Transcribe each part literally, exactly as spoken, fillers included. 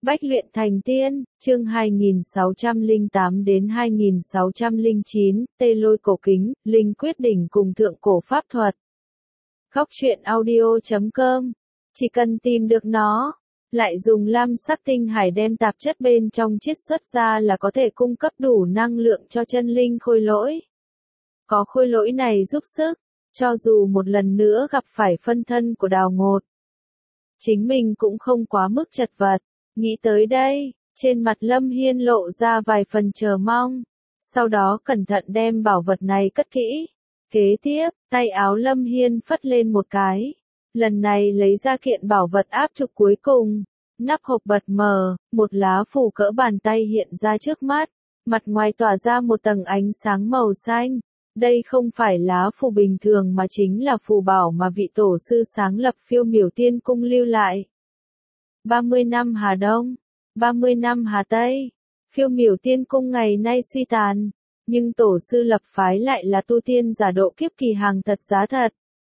Bách luyện thành tiên, chương hai nghìn sáu trăm lẻ tám đến hai nghìn sáu trăm lẻ chín, tê lôi cổ kính, linh quyết đỉnh cùng thượng cổ pháp thuật. Góc truyện audio chấm com. Chỉ cần tìm được nó, lại dùng lam sắc tinh hải đem tạp chất bên trong chiết xuất ra là có thể cung cấp đủ năng lượng cho chân linh khôi lỗi. Có khôi lỗi này giúp sức, cho dù một lần nữa gặp phải phân thân của Đào Ngột, chính mình cũng không quá mức chật vật. Nghĩ tới đây, trên mặt Lâm Hiên lộ ra vài phần chờ mong, sau đó cẩn thận đem bảo vật này cất kỹ. Kế tiếp, tay áo Lâm Hiên phất lên một cái, lần này lấy ra kiện bảo vật áp trục cuối cùng. Nắp hộp bật mở, một lá phù cỡ bàn tay hiện ra trước mắt, mặt ngoài tỏa ra một tầng ánh sáng màu xanh. Đây không phải lá phù bình thường mà chính là phù bảo mà vị tổ sư sáng lập Phiêu Miểu Tiên Cung lưu lại. ba mươi năm Hà Đông, ba mươi năm Hà Tây, Phiêu Miểu Tiên Cung ngày nay suy tàn, nhưng tổ sư lập phái lại là tu tiên giả độ kiếp kỳ hàng thật giá thật.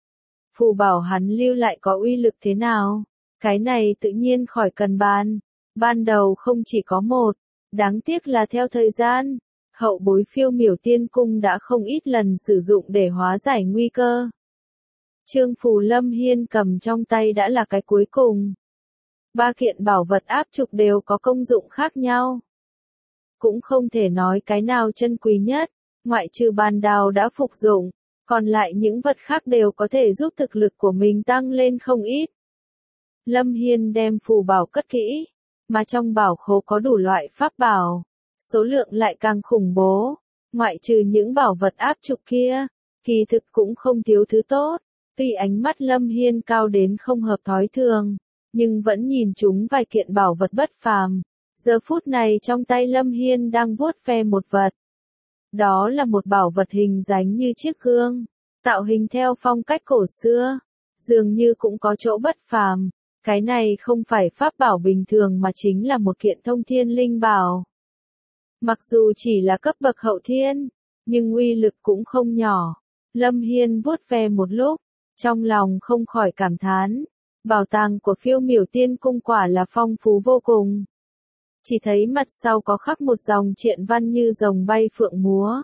Phù bảo hắn lưu lại có uy lực thế nào? Cái này tự nhiên khỏi cần bàn. Ban đầu không chỉ có một, đáng tiếc là theo thời gian, hậu bối Phiêu Miểu Tiên Cung đã không ít lần sử dụng để hóa giải nguy cơ. Chương phù Lâm Hiên cầm trong tay đã là cái cuối cùng. Ba kiện bảo vật áp trục đều có công dụng khác nhau. Cũng không thể nói cái nào chân quý nhất, ngoại trừ bàn đào đã phục dụng, còn lại những vật khác đều có thể giúp thực lực của mình tăng lên không ít. Lâm Hiên đem phù bảo cất kỹ, mà trong bảo khố có đủ loại pháp bảo, số lượng lại càng khủng bố, ngoại trừ những bảo vật áp trục kia, kỳ thực cũng không thiếu thứ tốt. Tuy ánh mắt Lâm Hiên cao đến không hợp thói thường, nhưng vẫn nhìn chúng vài kiện bảo vật bất phàm. Giờ phút này trong tay Lâm Hiên đang vuốt ve một vật. Đó là một bảo vật hình dáng như chiếc gương, tạo hình theo phong cách cổ xưa, dường như cũng có chỗ bất phàm. Cái này không phải pháp bảo bình thường mà chính là một kiện thông thiên linh bảo. Mặc dù chỉ là cấp bậc hậu thiên, nhưng uy lực cũng không nhỏ. Lâm Hiên vuốt ve một lúc, trong lòng không khỏi cảm thán. Bảo tàng của Phiêu Miểu Tiên Cung quả là phong phú vô cùng. Chỉ thấy mặt sau có khắc một dòng triện văn như rồng bay phượng múa.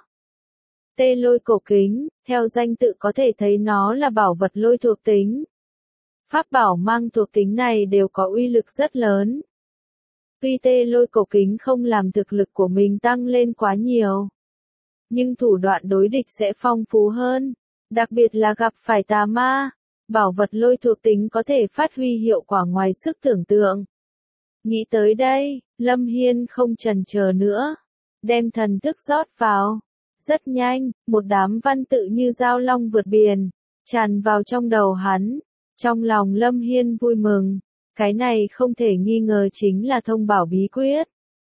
Tê lôi cổ kính, theo danh tự có thể thấy nó là bảo vật lôi thuộc tính. Pháp bảo mang thuộc tính này đều có uy lực rất lớn. Tuy tê lôi cổ kính không làm thực lực của mình tăng lên quá nhiều, nhưng thủ đoạn đối địch sẽ phong phú hơn, đặc biệt là gặp phải tà ma. Bảo vật lôi thuộc tính có thể phát huy hiệu quả ngoài sức tưởng tượng. Nghĩ tới đây, Lâm Hiên không chần chờ nữa, đem thần thức rót vào. Rất nhanh, một đám văn tự như dao long vượt biển, tràn vào trong đầu hắn. Trong lòng Lâm Hiên vui mừng, cái này không thể nghi ngờ chính là thông bảo bí quyết.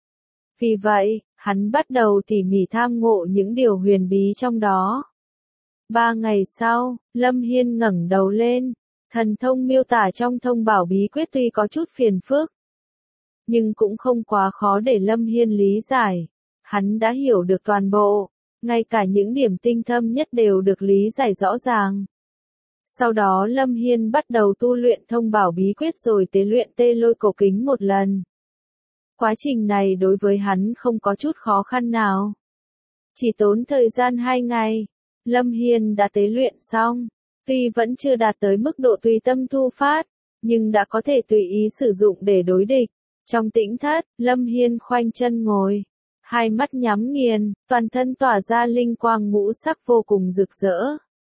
Vì vậy, hắn bắt đầu tỉ mỉ tham ngộ những điều huyền bí trong đó. Ba ngày sau, Lâm Hiên ngẩng đầu lên, thần thông miêu tả trong thông bảo bí quyết tuy có chút phiền phức, nhưng cũng không quá khó để Lâm Hiên lý giải. Hắn đã hiểu được toàn bộ, ngay cả những điểm tinh thâm nhất đều được lý giải rõ ràng. Sau đó Lâm Hiên bắt đầu tu luyện thông bảo bí quyết rồi tế luyện tê lôi cổ kính một lần. Quá trình này đối với hắn không có chút khó khăn nào. Chỉ tốn thời gian hai ngày, Lâm Hiên đã tế luyện xong. Tuy vẫn chưa đạt tới mức độ tùy tâm thu phát, nhưng đã có thể tùy ý sử dụng để đối địch. Trong tĩnh thất, Lâm Hiên khoanh chân ngồi, hai mắt nhắm nghiền, toàn thân tỏa ra linh quang ngũ sắc vô cùng rực rỡ.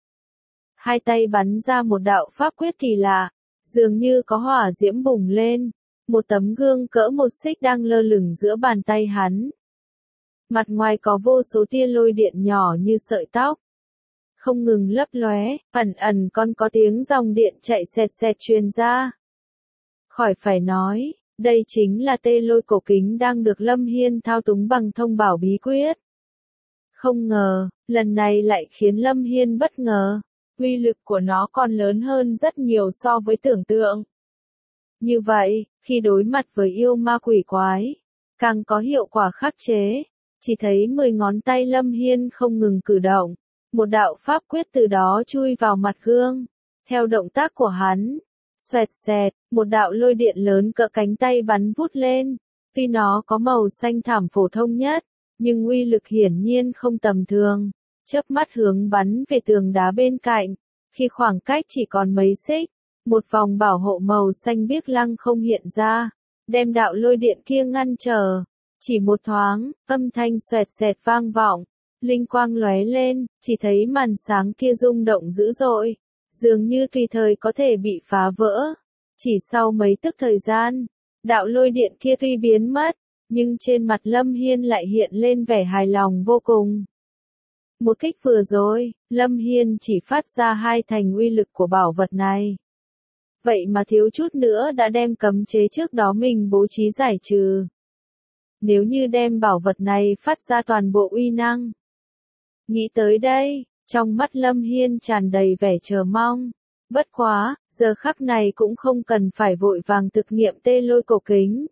Hai tay bắn ra một đạo pháp quyết kỳ lạ, dường như có hỏa diễm bùng lên, một tấm gương cỡ một xích đang lơ lửng giữa bàn tay hắn. Mặt ngoài có vô số tia lôi điện nhỏ như sợi tóc, không ngừng lấp lóe, ẩn ẩn còn có tiếng dòng điện chạy xẹt xẹt truyền ra. Khỏi phải nói, đây chính là tê lôi cổ kính đang được Lâm Hiên thao túng bằng thông bảo bí quyết. Không ngờ, lần này lại khiến Lâm Hiên bất ngờ, uy lực của nó còn lớn hơn rất nhiều so với tưởng tượng. Như vậy, khi đối mặt với yêu ma quỷ quái, càng có hiệu quả khắc chế. Chỉ thấy mười ngón tay Lâm Hiên không ngừng cử động, một đạo pháp quyết từ đó chui vào mặt gương. Theo động tác của hắn, Xoẹt xẹt, một đạo lôi điện lớn cỡ cánh tay bắn vút lên. Tuy nó có màu xanh thảm phổ thông nhất, nhưng uy lực hiển nhiên không tầm thường. Chớp mắt hướng bắn về tường đá bên cạnh. Khi khoảng cách chỉ còn mấy xích, một vòng bảo hộ màu xanh biếc lăng không hiện ra, đem đạo lôi điện kia ngăn trở. Chỉ một thoáng, âm thanh xoẹt xẹt vang vọng, linh quang lóe lên, chỉ thấy màn sáng kia rung động dữ dội, dường như tùy thời có thể bị phá vỡ. Chỉ sau mấy tức thời gian, đạo lôi điện kia tuy biến mất, nhưng trên mặt Lâm Hiên lại hiện lên vẻ hài lòng vô cùng. Một kích vừa rồi, Lâm Hiên chỉ phát ra hai thành uy lực của bảo vật này. Vậy mà thiếu chút nữa đã đem cấm chế trước đó mình bố trí giải trừ. Nếu như đem bảo vật này phát ra toàn bộ uy năng. Nghĩ tới đây, trong mắt Lâm Hiên tràn đầy vẻ chờ mong. Bất quá, giờ khắc này cũng không cần phải vội vàng thực nghiệm tê lôi cổ kính.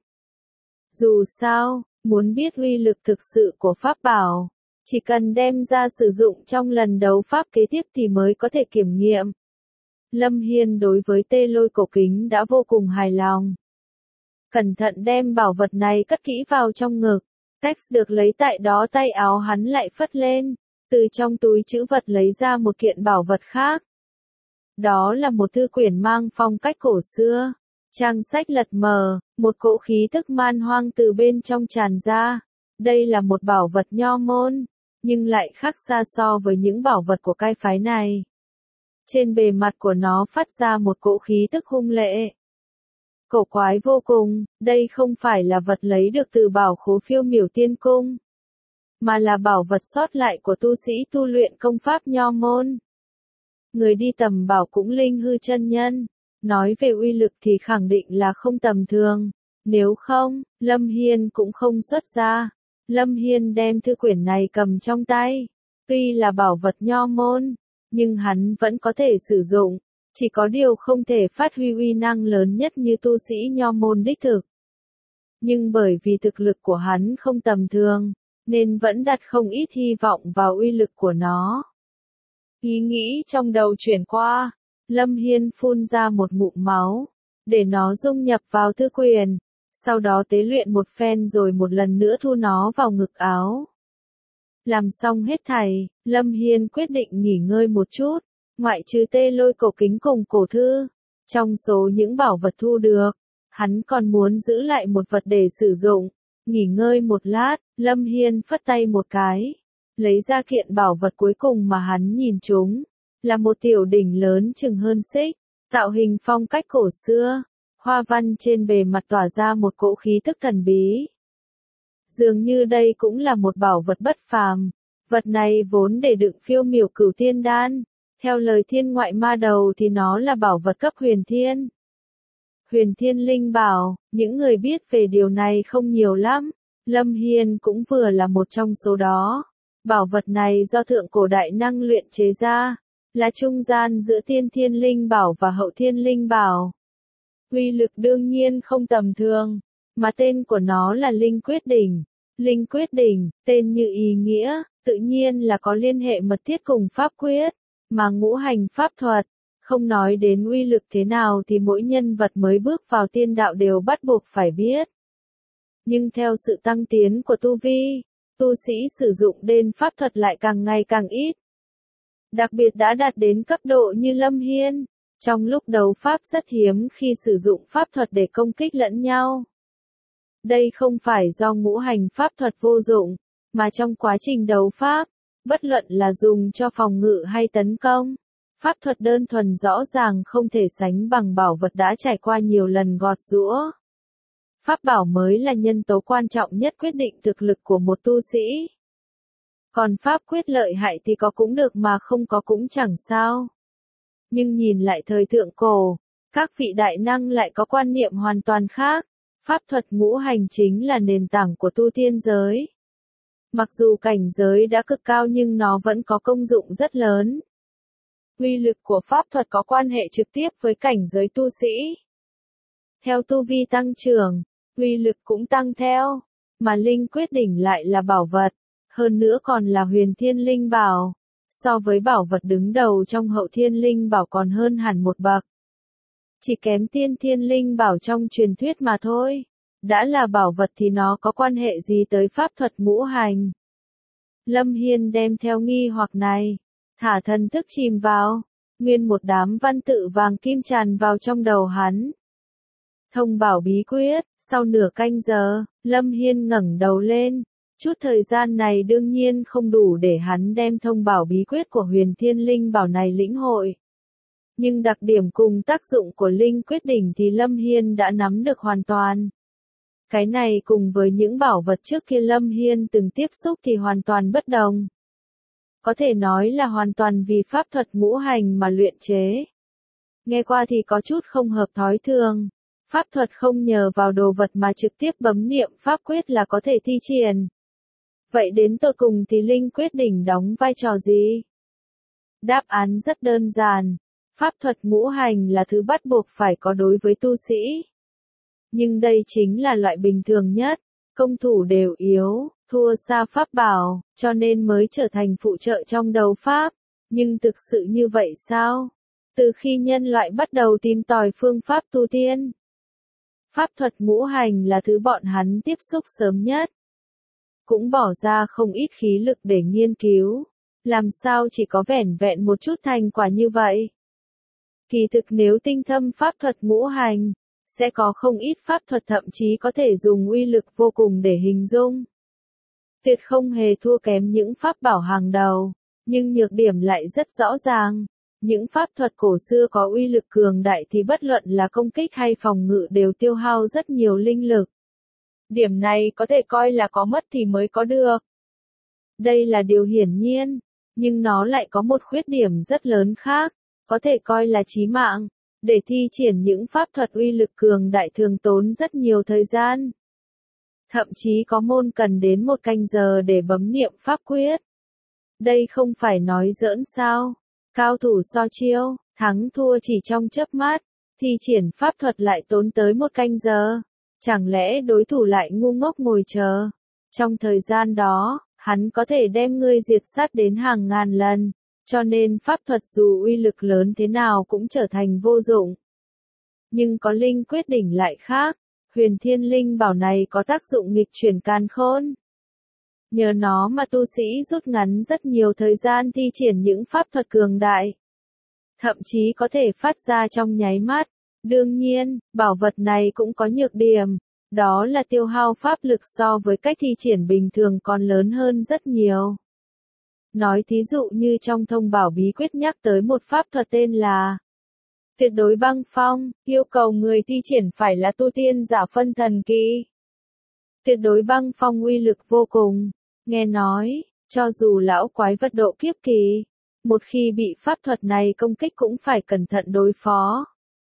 Dù sao, muốn biết uy lực thực sự của pháp bảo, chỉ cần đem ra sử dụng trong lần đấu pháp kế tiếp thì mới có thể kiểm nghiệm. Lâm Hiên đối với tê lôi cổ kính đã vô cùng hài lòng. Cẩn thận đem bảo vật này cất kỹ vào trong ngực. Tex được lấy tại đó, tay áo hắn lại phất lên, từ trong túi trữ vật lấy ra một kiện bảo vật khác. Đó là một thư quyển mang phong cách cổ xưa. Trang sách lật mờ, một cỗ khí tức man hoang từ bên trong tràn ra. Đây là một bảo vật nho môn, nhưng lại khác xa so với những bảo vật của cái phái này. Trên bề mặt của nó phát ra một cỗ khí tức hung lệ. Cổ quái vô cùng, đây không phải là vật lấy được từ bảo khố Phiêu Miểu Tiên Cung, mà là bảo vật sót lại của tu sĩ tu luyện công pháp nho môn. Người đi tầm bảo cũng linh hư chân nhân, nói về uy lực thì khẳng định là không tầm thường, nếu không, Lâm Hiên cũng không xuất ra. Lâm Hiên đem thư quyển này cầm trong tay, tuy là bảo vật nho môn, nhưng hắn vẫn có thể sử dụng, chỉ có điều không thể phát huy uy năng lớn nhất như tu sĩ nho môn đích thực. Nhưng bởi vì thực lực của hắn không tầm thường, nên vẫn đặt không ít hy vọng vào uy lực của nó. Ý nghĩ trong đầu chuyển qua, Lâm Hiên phun ra một ngụm máu, để nó dung nhập vào thư quyển, sau đó tế luyện một phen rồi một lần nữa thu nó vào ngực áo. Làm xong hết thảy, Lâm Hiên quyết định nghỉ ngơi một chút, ngoại trừ tê lôi cổ kính cùng cổ thư. Trong số những bảo vật thu được, hắn còn muốn giữ lại một vật để sử dụng. Nghỉ ngơi một lát, Lâm Hiên phất tay một cái, lấy ra kiện bảo vật cuối cùng mà hắn nhìn chúng, là một tiểu đỉnh lớn chừng hơn xích, tạo hình phong cách cổ xưa, hoa văn trên bề mặt tỏa ra một cỗ khí tức thần bí. Dường như đây cũng là một bảo vật bất phàm, vật này vốn để đựng Phiêu Miểu Cửu Thiên Đan, theo lời thiên ngoại ma đầu thì nó là bảo vật cấp huyền thiên. Huyền thiên linh bảo, những người biết về điều này không nhiều lắm, Lâm Hiên cũng vừa là một trong số đó. Bảo vật này do thượng cổ đại năng luyện chế ra, là trung gian giữa tiên thiên linh bảo và hậu thiên linh bảo. Uy lực đương nhiên không tầm thường, mà tên của nó là Linh Quyết Đỉnh. Linh Quyết Đỉnh, tên như ý nghĩa, tự nhiên là có liên hệ mật thiết cùng pháp quyết, mà ngũ hành pháp thuật. Không nói đến uy lực thế nào thì mỗi nhân vật mới bước vào tiên đạo đều bắt buộc phải biết. Nhưng theo sự tăng tiến của tu vi, tu sĩ sử dụng đền pháp thuật lại càng ngày càng ít. Đặc biệt đã đạt đến cấp độ như Lâm Hiên, trong lúc đấu pháp rất hiếm khi sử dụng pháp thuật để công kích lẫn nhau. Đây không phải do ngũ hành pháp thuật vô dụng, mà trong quá trình đấu pháp, bất luận là dùng cho phòng ngự hay tấn công, pháp thuật đơn thuần rõ ràng không thể sánh bằng bảo vật đã trải qua nhiều lần gọt giũa. Pháp bảo mới là nhân tố quan trọng nhất quyết định thực lực của một tu sĩ. Còn pháp quyết lợi hại thì có cũng được mà không có cũng chẳng sao. Nhưng nhìn lại thời thượng cổ, các vị đại năng lại có quan niệm hoàn toàn khác. Pháp thuật ngũ hành chính là nền tảng của tu tiên giới. Mặc dù cảnh giới đã cực cao nhưng nó vẫn có công dụng rất lớn. Uy lực của pháp thuật có quan hệ trực tiếp với cảnh giới tu sĩ. Theo tu vi tăng trưởng, uy lực cũng tăng theo, mà Linh Quyết Đỉnh lại là bảo vật, hơn nữa còn là huyền thiên linh bảo, so với bảo vật đứng đầu trong hậu thiên linh bảo còn hơn hẳn một bậc. Chỉ kém tiên thiên linh bảo trong truyền thuyết mà thôi. Đã là bảo vật thì nó có quan hệ gì tới pháp thuật ngũ hành? Lâm Hiên đem theo nghi hoặc này, thả thần thức chìm vào, nguyên một đám văn tự vàng kim tràn vào trong đầu hắn. Thông bảo bí quyết, sau nửa canh giờ, Lâm Hiên ngẩng đầu lên. Chút thời gian này đương nhiên không đủ để hắn đem thông bảo bí quyết của huyền thiên linh bảo này lĩnh hội. Nhưng đặc điểm cùng tác dụng của linh quyết đỉnh thì Lâm Hiên đã nắm được hoàn toàn. Cái này cùng với những bảo vật trước kia Lâm Hiên từng tiếp xúc thì hoàn toàn bất đồng. Có thể nói là hoàn toàn vì pháp thuật ngũ hành mà luyện chế. Nghe qua thì có chút không hợp thói thường. Pháp thuật không nhờ vào đồ vật mà trực tiếp bấm niệm pháp quyết là có thể thi triển. Vậy đến tột cùng thì linh quyết đỉnh đóng vai trò gì? Đáp án rất đơn giản. Pháp thuật ngũ hành là thứ bắt buộc phải có đối với tu sĩ. Nhưng đây chính là loại bình thường nhất. Công thủ đều yếu, thua xa pháp bảo, cho nên mới trở thành phụ trợ trong đấu pháp. Nhưng thực sự như vậy sao? Từ khi nhân loại bắt đầu tìm tòi phương pháp tu tiên, pháp thuật ngũ hành là thứ bọn hắn tiếp xúc sớm nhất. Cũng bỏ ra không ít khí lực để nghiên cứu. Làm sao chỉ có vẻn vẹn một chút thành quả như vậy? Kỳ thực nếu tinh thâm pháp thuật ngũ hành, sẽ có không ít pháp thuật thậm chí có thể dùng uy lực vô cùng để hình dung. Tuyệt không hề thua kém những pháp bảo hàng đầu, nhưng nhược điểm lại rất rõ ràng. Những pháp thuật cổ xưa có uy lực cường đại thì bất luận là công kích hay phòng ngự đều tiêu hao rất nhiều linh lực. Điểm này có thể coi là có mất thì mới có được. Đây là điều hiển nhiên, nhưng nó lại có một khuyết điểm rất lớn khác, có thể coi là chí mạng. Để thi triển những pháp thuật uy lực cường đại thường tốn rất nhiều thời gian. Thậm chí có môn cần đến một canh giờ để bấm niệm pháp quyết. Đây không phải nói giỡn sao? Cao thủ so chiêu, thắng thua chỉ trong chớp mắt, thi triển pháp thuật lại tốn tới một canh giờ. Chẳng lẽ đối thủ lại ngu ngốc ngồi chờ? Trong thời gian đó, hắn có thể đem ngươi diệt sát đến hàng ngàn lần, cho nên pháp thuật dù uy lực lớn thế nào cũng trở thành vô dụng. Nhưng có linh quyết đỉnh lại khác, huyền thiên linh bảo này có tác dụng nghịch chuyển càn khôn. Nhờ nó mà tu sĩ rút ngắn rất nhiều thời gian thi triển những pháp thuật cường đại. Thậm chí có thể phát ra trong nháy mắt. Đương nhiên, bảo vật này cũng có nhược điểm. Đó là tiêu hao pháp lực so với cách thi triển bình thường còn lớn hơn rất nhiều. Nói thí dụ như trong thông bảo bí quyết nhắc tới một pháp thuật tên là tuyệt đối băng phong, yêu cầu người thi triển phải là tu tiên giả phân thần kỳ. Tuyệt đối băng phong uy lực vô cùng. Nghe nói, cho dù lão quái vật độ kiếp kỳ, một khi bị pháp thuật này công kích cũng phải cẩn thận đối phó.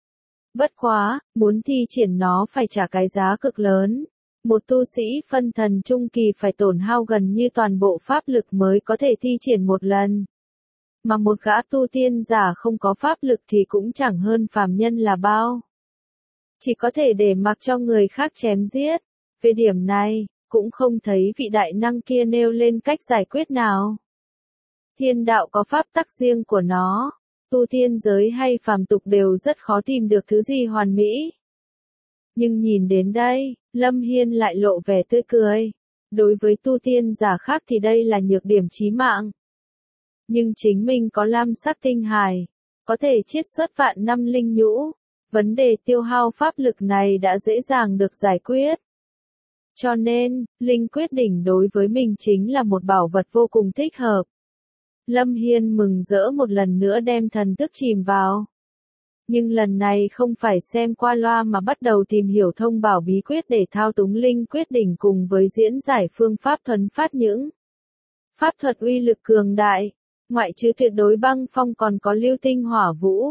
Bất quá, muốn thi triển nó phải trả cái giá cực lớn. Một tu sĩ phân thần trung kỳ phải tổn hao gần như toàn bộ pháp lực mới có thể thi triển một lần. Mà một gã tu tiên giả không có pháp lực thì cũng chẳng hơn phàm nhân là bao. Chỉ có thể để mặc cho người khác chém giết. Về điểm này, cũng không thấy vị đại năng kia nêu lên cách giải quyết nào. Thiên đạo có pháp tắc riêng của nó. Tu tiên giới hay phàm tục đều rất khó tìm được thứ gì hoàn mỹ. Nhưng nhìn đến đây, Lâm Hiên lại lộ vẻ tươi cười. Đối với tu tiên giả khác thì đây là nhược điểm chí mạng. Nhưng chính mình có lam sắc tinh hài, có thể chiết xuất vạn năm linh nhũ. Vấn đề tiêu hao pháp lực này đã dễ dàng được giải quyết. Cho nên, linh quyết đỉnh đối với mình chính là một bảo vật vô cùng thích hợp. Lâm Hiên mừng rỡ một lần nữa đem thần thức chìm vào. Nhưng lần này không phải xem qua loa mà bắt đầu tìm hiểu thông bảo bí quyết để thao túng linh quyết đỉnh cùng với diễn giải phương pháp thuần phát những pháp thuật uy lực cường đại. Ngoại trừ tuyệt đối băng phong còn có lưu tinh hỏa vũ,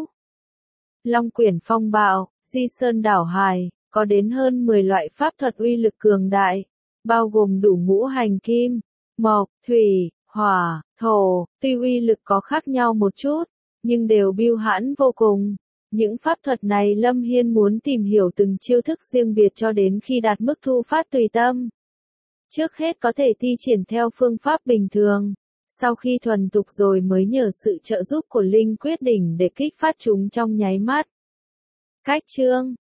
long quyển phong bạo, di sơn đảo hài, có đến hơn mười loại pháp thuật uy lực cường đại, bao gồm đủ ngũ hành kim, mộc, thủy, hỏa, thổ, tuy uy lực có khác nhau một chút, nhưng đều bưu hãn vô cùng. Những pháp thuật này Lâm Hiên muốn tìm hiểu từng chiêu thức riêng biệt cho đến khi đạt mức thu phát tùy tâm. Trước hết có thể thi triển theo phương pháp bình thường, sau khi thuần thục rồi mới nhờ sự trợ giúp của linh quyết đỉnh để kích phát chúng trong nháy mắt. Cách chương